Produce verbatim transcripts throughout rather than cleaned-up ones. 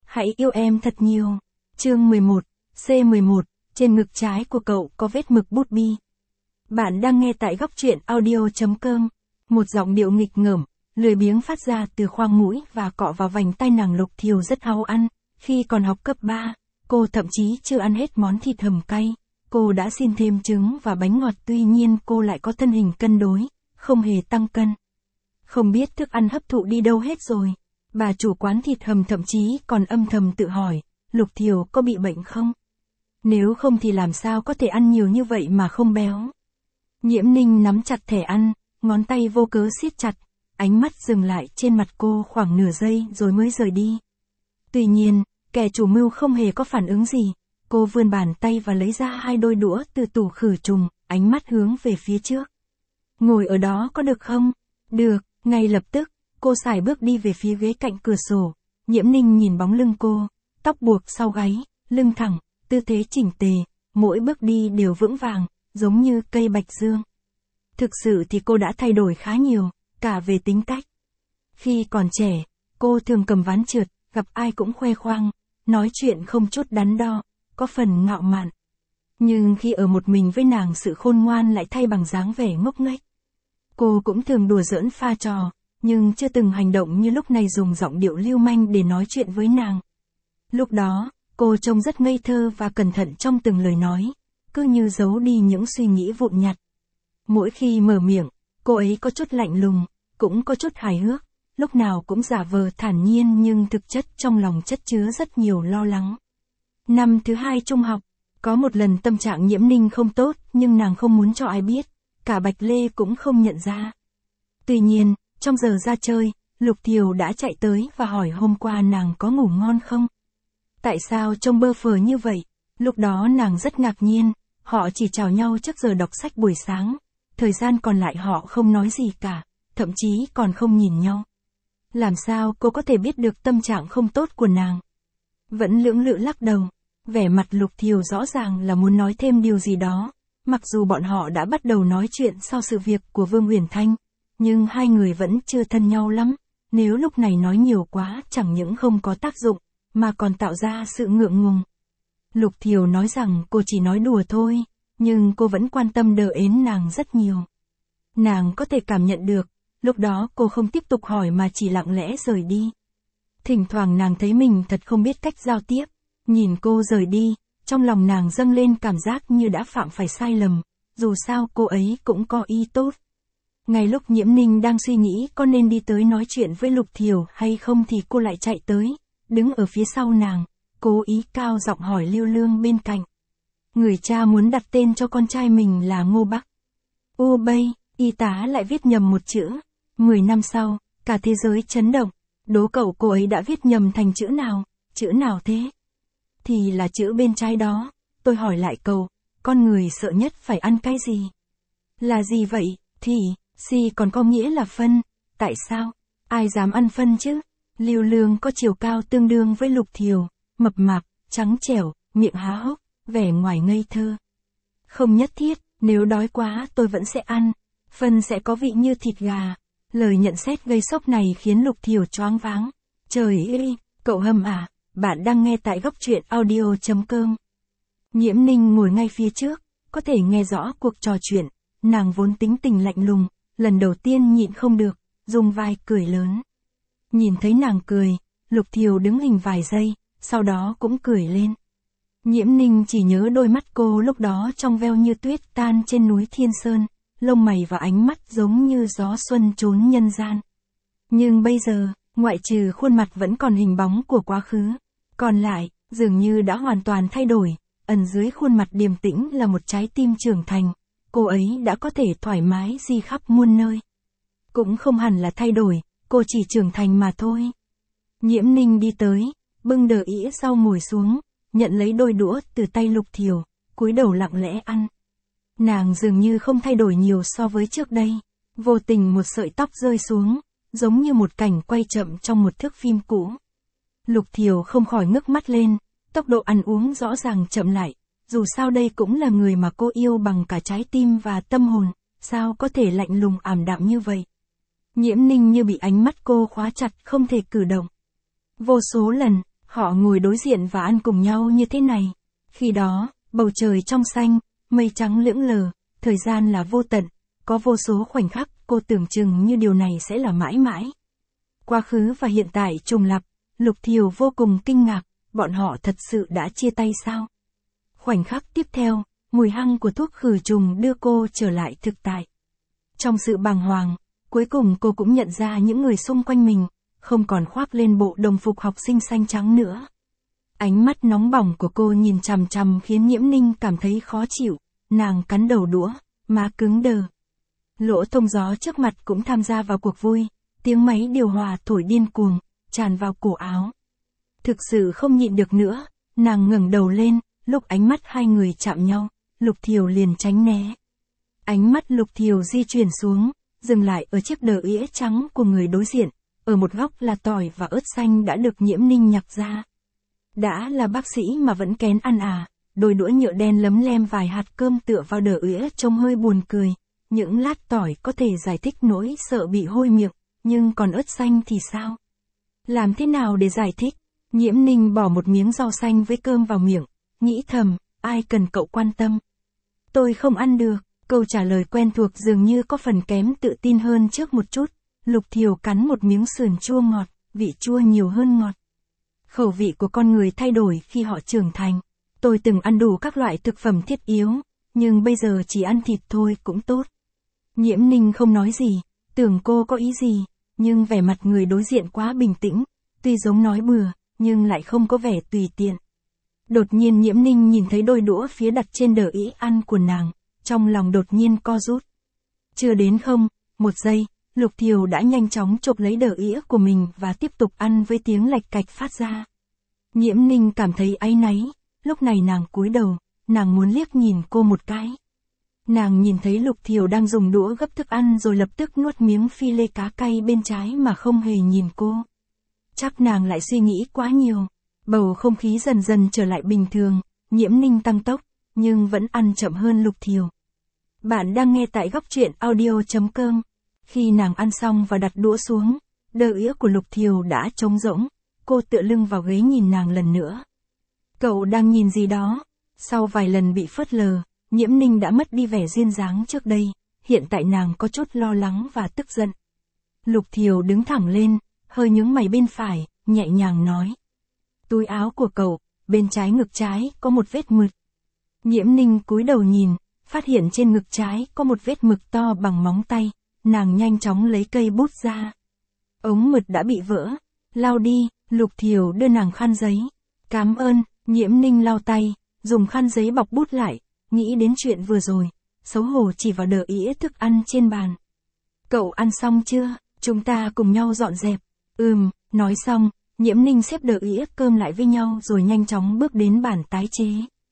Hãy yêu em thật nhiều. Chương mười một, C mười một, trên ngực trái của cậu có vết mực bút bi. Bạn đang nghe tại góc truyện audio chấm com. Một giọng điệu nghịch ngợm, lười biếng phát ra từ khoang mũi và cọ vào vành tai nàng Lục Thiều rất háo ăn. Khi còn học cấp ba, cô thậm chí chưa ăn hết món thịt hầm cay. Cô đã xin thêm trứng và bánh ngọt, tuy nhiên cô lại có thân hình cân đối, không hề tăng cân. Không biết thức ăn hấp thụ đi đâu hết rồi. Bà chủ quán thịt hầm thậm chí còn âm thầm tự hỏi, Lục Thiều có bị bệnh không? Nếu không thì làm sao có thể ăn nhiều như vậy mà không béo? Nhiễm Ninh nắm chặt thẻ ăn, ngón tay vô cớ siết chặt, ánh mắt dừng lại trên mặt cô khoảng nửa giây rồi mới rời đi. Tuy nhiên, kẻ chủ mưu không hề có phản ứng gì. Cô vươn bàn tay và lấy ra hai đôi đũa từ tủ khử trùng, ánh mắt hướng về phía trước. Ngồi ở đó có được không? Được, ngay lập tức, cô sải bước đi về phía ghế cạnh cửa sổ. Nhiễm Ninh nhìn bóng lưng cô, tóc buộc sau gáy, lưng thẳng, tư thế chỉnh tề, mỗi bước đi đều vững vàng, giống như cây bạch dương. Thực sự thì cô đã thay đổi khá nhiều, cả về tính cách. Khi còn trẻ, cô thường cầm ván trượt, gặp ai cũng khoe khoang, nói chuyện không chút đắn đo, có phần ngạo mạn. Nhưng khi ở một mình với nàng, sự khôn ngoan lại thay bằng dáng vẻ ngốc nghếch. Cô cũng thường đùa giỡn pha trò, nhưng chưa từng hành động như lúc này, dùng giọng điệu lưu manh để nói chuyện với nàng. Lúc đó, cô trông rất ngây thơ và cẩn thận trong từng lời nói, cứ như giấu đi những suy nghĩ vụn nhặt. Mỗi khi mở miệng, cô ấy có chút lạnh lùng, cũng có chút hài hước, lúc nào cũng giả vờ thản nhiên nhưng thực chất trong lòng chất chứa rất nhiều lo lắng. Năm thứ hai trung học, có một lần tâm trạng Nhiễm Ninh không tốt nhưng nàng không muốn cho ai biết, cả Bạch Lê cũng không nhận ra. Tuy nhiên, trong giờ ra chơi, Lục Thiều đã chạy tới và hỏi hôm qua nàng có ngủ ngon không? Tại sao trông bơ phờ như vậy? Lúc đó nàng rất ngạc nhiên, họ chỉ chào nhau trước giờ đọc sách buổi sáng, thời gian còn lại họ không nói gì cả, thậm chí còn không nhìn nhau. Làm sao cô có thể biết được tâm trạng không tốt của nàng? Vẫn lưỡng lự lắc đầu, vẻ mặt Lục Thiều rõ ràng là muốn nói thêm điều gì đó, mặc dù bọn họ đã bắt đầu nói chuyện sau sự việc của Vương Uyển Thanh, nhưng hai người vẫn chưa thân nhau lắm, nếu lúc này nói nhiều quá chẳng những không có tác dụng, mà còn tạo ra sự ngượng ngùng. Lục Thiều nói rằng cô chỉ nói đùa thôi, nhưng cô vẫn quan tâm đờ ến nàng rất nhiều. Nàng có thể cảm nhận được, lúc đó cô không tiếp tục hỏi mà chỉ lặng lẽ rời đi. Thỉnh thoảng nàng thấy mình thật không biết cách giao tiếp, nhìn cô rời đi, trong lòng nàng dâng lên cảm giác như đã phạm phải sai lầm, dù sao cô ấy cũng có ý tốt. Ngay lúc Nhiễm Ninh đang suy nghĩ có nên đi tới nói chuyện với Lục Thiều hay không thì cô lại chạy tới, đứng ở phía sau nàng, cố ý cao giọng hỏi Lưu Lương bên cạnh. Người cha muốn đặt tên cho con trai mình là Ngô Bắc. U bây, y tá lại viết nhầm một chữ. Mười năm sau, cả thế giới chấn động. Đố cậu cô ấy đã viết nhầm thành chữ nào? Chữ nào thế? Thì là chữ bên trái đó. Tôi hỏi lại cậu, con người sợ nhất phải ăn cái gì? Là gì vậy? Thì, si còn có nghĩa là phân. Tại sao? Ai dám ăn phân chứ? Lưu Lương có chiều cao tương đương với Lục Thiều, mập mạp, trắng trẻo, miệng há hốc, vẻ ngoài ngây thơ. Không nhất thiết, nếu đói quá tôi vẫn sẽ ăn. Phân sẽ có vị như thịt gà. Lời nhận xét gây sốc này khiến Lục Thiều choáng váng. Trời ơi, cậu Hâm à, bạn đang nghe tại góc truyện audio chấm com. Nhiễm Ninh ngồi ngay phía trước, có thể nghe rõ cuộc trò chuyện. Nàng vốn tính tình lạnh lùng, lần đầu tiên nhịn không được, dùng vai cười lớn. Nhìn thấy nàng cười, Lục Thiều đứng hình vài giây, sau đó cũng cười lên. Nhiễm Ninh chỉ nhớ đôi mắt cô lúc đó trong veo như tuyết tan trên núi Thiên Sơn, lông mày và ánh mắt giống như gió xuân trốn nhân gian. Nhưng bây giờ, ngoại trừ khuôn mặt vẫn còn hình bóng của quá khứ, còn lại, dường như đã hoàn toàn thay đổi, ẩn dưới khuôn mặt điềm tĩnh là một trái tim trưởng thành, cô ấy đã có thể thoải mái di khắp muôn nơi. Cũng không hẳn là thay đổi, cô chỉ trưởng thành mà thôi. Nhiễm Ninh đi tới, bưng đờ ĩa sau ngồi xuống, nhận lấy đôi đũa từ tay Lục Thiều, cúi đầu lặng lẽ ăn. Nàng dường như không thay đổi nhiều so với trước đây, vô tình một sợi tóc rơi xuống, giống như một cảnh quay chậm trong một thước phim cũ. Lục Thiều không khỏi ngước mắt lên, tốc độ ăn uống rõ ràng chậm lại, dù sao đây cũng là người mà cô yêu bằng cả trái tim và tâm hồn, sao có thể lạnh lùng ảm đạm như vậy. Nhiễm Ninh như bị ánh mắt cô khóa chặt không thể cử động. Vô số lần, Họ ngồi đối diện và ăn cùng nhau như thế này. Khi đó, bầu trời trong xanh, mây trắng lững lờ, thời gian là vô tận, có vô số khoảnh khắc cô tưởng chừng như điều này sẽ là mãi mãi. Quá khứ và hiện tại trùng lặp, Lục Thiều vô cùng kinh ngạc, bọn họ thật sự đã chia tay sao? Khoảnh khắc tiếp theo, mùi hăng của thuốc khử trùng đưa cô trở lại thực tại. Trong sự bàng hoàng, cuối cùng cô cũng nhận ra những người xung quanh mình, không còn khoác lên bộ đồng phục học sinh xanh trắng nữa. Ánh mắt nóng bỏng của cô nhìn chằm chằm khiến Nhiễm Ninh cảm thấy khó chịu, nàng cắn đầu đũa, má cứng đờ. Lỗ thông gió trước mặt cũng tham gia vào cuộc vui, tiếng máy điều hòa thổi điên cuồng, tràn vào cổ áo. Thực sự không nhịn được nữa, nàng ngẩng đầu lên, lúc ánh mắt hai người chạm nhau, Lục Thiều liền tránh né. Ánh mắt Lục Thiều di chuyển xuống, dừng lại ở chiếc đờ ỉa trắng của người đối diện, ở một góc là tỏi và ớt xanh đã được Nhiễm Ninh nhặt ra. Đã là bác sĩ mà vẫn kén ăn à, đôi đũa nhựa đen lấm lem vài hạt cơm tựa vào đờ ỉa trông hơi buồn cười, những lát tỏi có thể giải thích nỗi sợ bị hôi miệng, nhưng còn ớt xanh thì sao? Làm thế nào để giải thích? Nhiễm Ninh bỏ một miếng rau xanh với cơm vào miệng, nghĩ thầm, ai cần cậu quan tâm. Tôi không ăn được, câu trả lời quen thuộc dường như có phần kém tự tin hơn trước một chút. Lục Thiều cắn một miếng sườn chua ngọt, vị chua nhiều hơn ngọt. Khẩu vị của con người thay đổi khi họ trưởng thành. Tôi từng ăn đủ các loại thực phẩm thiết yếu, nhưng bây giờ chỉ ăn thịt thôi cũng tốt. Nhiễm Ninh không nói gì, tưởng cô có ý gì, nhưng vẻ mặt người đối diện quá bình tĩnh, tuy giống nói bừa, nhưng lại không có vẻ tùy tiện. Đột nhiên Nhiễm Ninh nhìn thấy đôi đũa phía đặt trên đờ ỉ ăn của nàng, trong lòng đột nhiên co rút. Chưa đến không, một giây, Lục Thiều đã nhanh chóng chộp lấy đờ ỉa của mình và tiếp tục ăn với tiếng lạch cạch phát ra. Nhiễm Ninh cảm thấy áy náy, lúc này nàng cúi đầu, nàng muốn liếc nhìn cô một cái. Nàng nhìn thấy Lục Thiều đang dùng đũa gấp thức ăn rồi lập tức nuốt miếng phi lê cá cay bên trái mà không hề nhìn cô. Chắc nàng lại suy nghĩ quá nhiều. Bầu không khí dần dần trở lại bình thường, Nhiễm Ninh tăng tốc, nhưng vẫn ăn chậm hơn Lục Thiều. Bạn đang nghe tại góc truyện audio chấm com. Khi nàng ăn xong và đặt đũa xuống, đờ ỉa của Lục Thiều đã trống rỗng, cô tựa lưng vào ghế nhìn nàng lần nữa. Cậu đang nhìn gì đó? Sau vài lần bị phớt lờ, Nhiễm Ninh đã mất đi vẻ duyên dáng trước đây, hiện tại nàng có chút lo lắng và tức giận. Lục Thiều đứng thẳng lên, hơi nhướng mày bên phải, nhẹ nhàng nói. Túi áo của cậu, bên trái ngực trái có một vết mực. Nhiễm Ninh cúi đầu nhìn, phát hiện trên ngực trái có một vết mực to bằng móng tay, nàng nhanh chóng lấy cây bút ra. Ống mực đã bị vỡ, lau đi, Lục Thiều đưa nàng khăn giấy. Cảm ơn, Nhiễm Ninh lau tay, dùng khăn giấy bọc bút lại, nghĩ đến chuyện vừa rồi, xấu hổ chỉ vào đờ ỉa thức ăn trên bàn. Cậu ăn xong chưa? Chúng ta cùng nhau dọn dẹp. Ừm, nói xong, Nhiễm Ninh xếp đờ ỉa cơm lại với nhau rồi nhanh chóng bước đến bàn tái chế.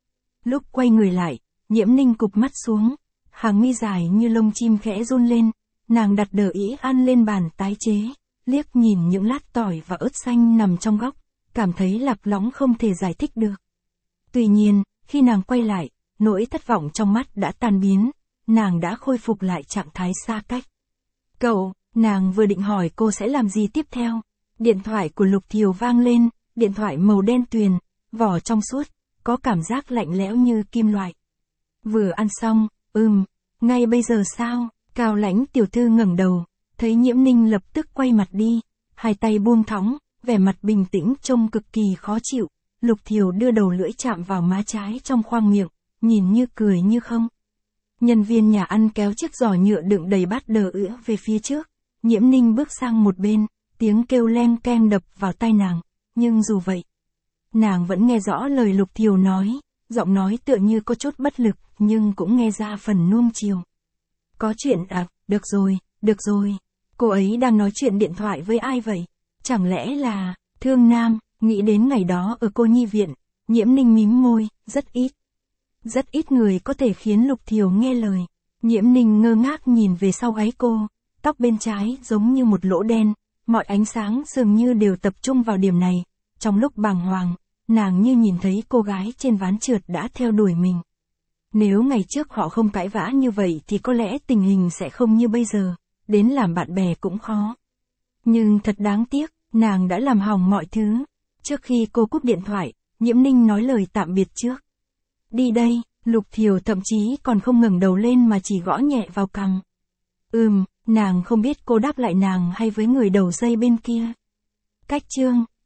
Lúc quay người lại, Nhiễm Ninh cụp mắt xuống, hàng mi dài như lông chim khẽ run lên, nàng đặt đờ ỉa ăn lên bàn tái chế, liếc nhìn những lát tỏi và ớt xanh nằm trong góc, cảm thấy lạc lõng không thể giải thích được. Tuy nhiên, khi nàng quay lại, nỗi thất vọng trong mắt đã tan biến, nàng đã khôi phục lại trạng thái xa cách. Cậu, nàng vừa định hỏi cô sẽ làm gì tiếp theo. Điện thoại của Lục Thiều vang lên, điện thoại màu đen tuyền, vỏ trong suốt, có cảm giác lạnh lẽo như kim loại. Vừa ăn xong, ừm, ngay bây giờ sao? Cao Lãnh tiểu thư ngẩng đầu, thấy Nhiễm Ninh lập tức quay mặt đi, hai tay buông thõng, vẻ mặt bình tĩnh trông cực kỳ khó chịu. Lục Thiều đưa đầu lưỡi chạm vào má trái trong khoang miệng, nhìn như cười như không. Nhân viên nhà ăn kéo chiếc giỏ nhựa đựng đầy bát đờ ỉa về phía trước, Nhiễm Ninh bước sang một bên, tiếng kêu leng keng đập vào tai nàng, nhưng dù vậy, nàng vẫn nghe rõ lời Lục Thiều nói, giọng nói tựa như có chút bất lực, nhưng cũng nghe ra phần nuông chiều. Có chuyện à, được rồi, được rồi, cô ấy đang nói chuyện điện thoại với ai vậy? Chẳng lẽ là, Thương Nam, nghĩ đến ngày đó ở cô nhi viện, Nhiễm Ninh mím môi, rất ít. Rất ít người có thể khiến Lục Thiều nghe lời. Nhiễm Ninh ngơ ngác nhìn về sau gáy cô, tóc bên trái giống như một lỗ đen, mọi ánh sáng dường như đều tập trung vào điểm này. Trong lúc bàng hoàng, nàng như nhìn thấy cô gái trên ván trượt đã theo đuổi mình. Nếu ngày trước họ không cãi vã như vậy thì có lẽ tình hình sẽ không như bây giờ, đến làm bạn bè cũng khó. Nhưng thật đáng tiếc, nàng đã làm hỏng mọi thứ. Trước khi cô cúp điện thoại, Nhiễm Ninh nói lời tạm biệt trước. Đi đây, Lục Thiều thậm chí còn không ngẩng đầu lên mà chỉ gõ nhẹ vào cằm. Ừm, nàng không biết cô đáp lại nàng hay với người đầu dây bên kia. Cách chương